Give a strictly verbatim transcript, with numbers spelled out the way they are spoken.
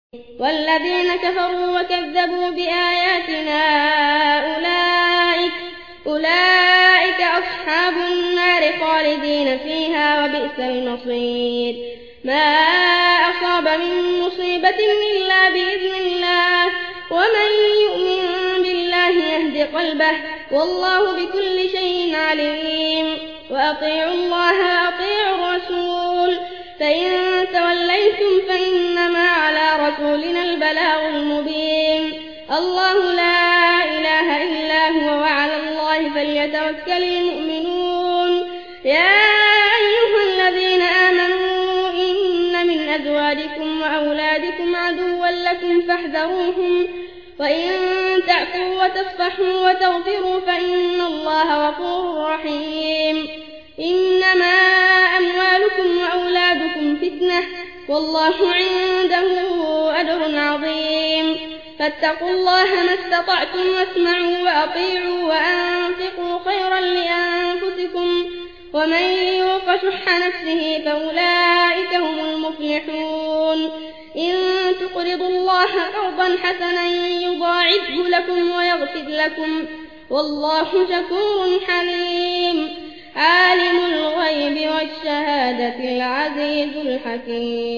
والذين كفروا وكذبوا بآياتنا أولئك, أولئك أصحاب النار خالدين فيها وبئس المصير. ما أصاب من مصيبة إلا بإذن الله ومن يؤمن بالله يهد قلبه والله بكل شيء عليم. وأطيعوا الله وأطيعوا الرسول فإن توليتم فإنما على رسولنا البلاغ المبين. الله لا إله إلا هو وعلى الله فليتوكل المؤمنون. يا أيها الذين آمنوا إن من أزواجكم وأولادكم عدوا لكم فاحذروهم وإن تعفوا وتصفحوا وتغفروا فإن الله غفور رحيم. إنما أموالكم وأولادكم فتنة والله عنده أجر عظيم. فاتقوا الله ما استطعتم واسمعوا وأطيعوا وأنفقوا خيرا لأنفسكم ومن يوق شح نفسه فأولئك هم المفلحون. إن تقرضوا الله قرضا حسنا يضاعفه لكم ويغفر لكم والله شكور حليم. عالم الغيب والشهادة العزيز الحكيم.